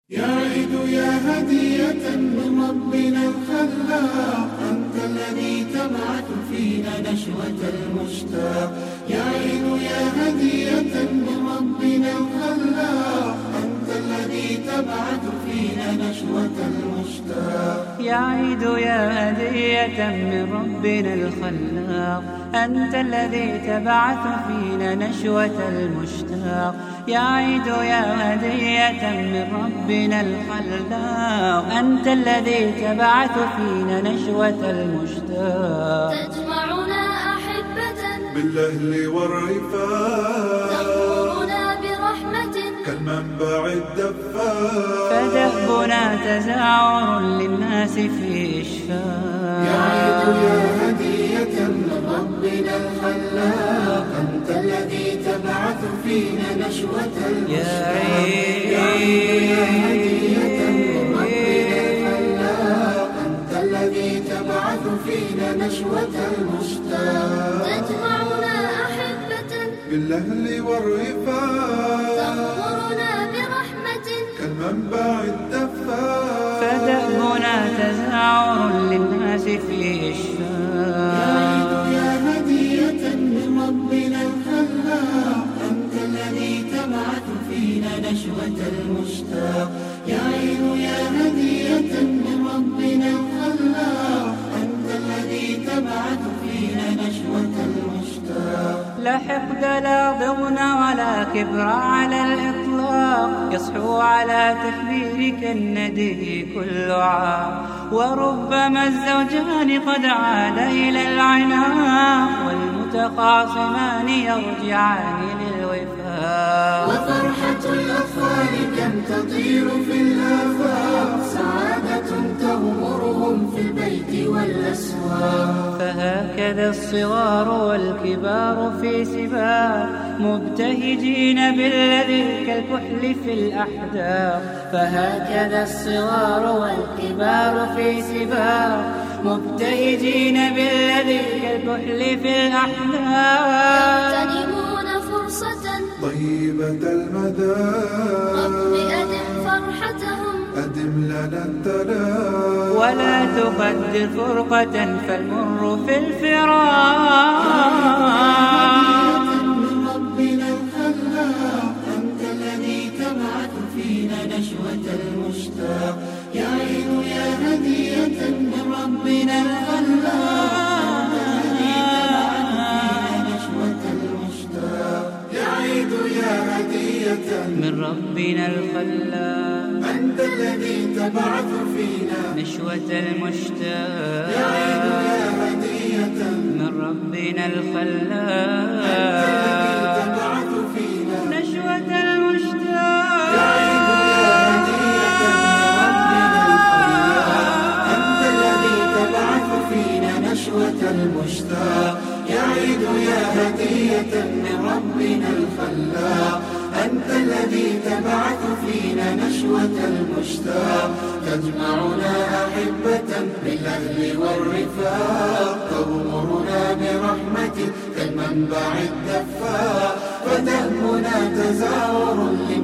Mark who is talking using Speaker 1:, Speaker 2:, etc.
Speaker 1: يا عيد يا هدية من ربنا الخلاق، أنت الذي تبعث فينا نشوة المشتاق. يا عيد يا هدية من ربنا الخلاق، أنت الذي تبعث فينا نشوة المشتاق.
Speaker 2: يا عيد يا هدية من ربنا الخلاق، أنت الذي تبعث فينا نشوة المشتاق. يا عيد يا هدية من ربنا الخلاق، أنت الذي تبعث فينا نشوة المشتاق.
Speaker 3: تجمعنا أحبة
Speaker 1: بالأهل والرفاق،
Speaker 3: تغمرنا برحمة
Speaker 1: كالمنبع الدفاق.
Speaker 2: فدأبنا تزاور للناس في إشفاق.
Speaker 1: يا عيد يا هدية من ربنا الخلاق، أنت الذي تبعث فينا نشوة المشتاق. يا عيد يا هدية من ربنا الخلاق، أنت الذي تبعث فينا نشوة المشتاق.
Speaker 3: تجمعنا أحبة
Speaker 1: بالأهل والرفاق،
Speaker 3: تغمرنا برحمة
Speaker 1: كالمنبع الدفاق.
Speaker 2: فدأبنا تزاور للناس في
Speaker 1: يا
Speaker 2: إشفاق.
Speaker 1: عيد يا هدية من ربنا الخلاق، أنت الذي تبعث فينا نشوة المشتاق. يا عيد يا هدية من ربنا الخلاق، أنت الذي تبعث فينا نشوة المشتاق.
Speaker 2: لا حقد لا ضغن ولا كبر على الإطلاق، يصحو على تكبيرك الندي كل عام. وربما الزوجان قد عاد إلى العناق، والمتخاصمان يرجعان للوفاق.
Speaker 1: وفرحة الأطفال كم تطير في الآفاق، سعادة تغمرهم في البيت والأسواق.
Speaker 2: فهكذا الصغار والكبار في سباق، مبتهجين بالذي كالكحل في الأحداق. فهكذا الصغار والكبار في سباق، مبتهجين بالذي كالكحل في الأحداق.
Speaker 3: يغتنمون فرصة
Speaker 1: طيبة المدى،
Speaker 3: رب أدم فرحتهم
Speaker 1: أدم لنا التلاق.
Speaker 2: ولا تقدر فرقة فالمر في الفراق.
Speaker 1: من ربنا الخلاق، أنت الذي تبعث فينا نشوة المشتاق. يا عيد يا هدية من ربنا الخلاق، أنت الذي تبعث فينا نشوة المشتاق. يا عيد يا هدية
Speaker 2: من ربنا الخلاق،
Speaker 1: أنت الذي تبعث فينا
Speaker 2: نشوة المشتاق.
Speaker 1: يا عيد يا هدية
Speaker 2: من ربنا
Speaker 1: الذي
Speaker 2: الخلاق،
Speaker 1: تبعث فينا.
Speaker 2: نشوة المشتاق.
Speaker 1: يا عيد يا هدية من ربنا الخلاق، أنت الذي تبعث فينا نشوة المشتاق. يا عيد يا هدية من ربنا الخلاق، أنت الذي تبعث فينا نشوة المشتاق. تجمعنا أحبة بالأهل والرفاق، تغمرنا برحمة كالمنبع الدفاق. فتهمنا تزاور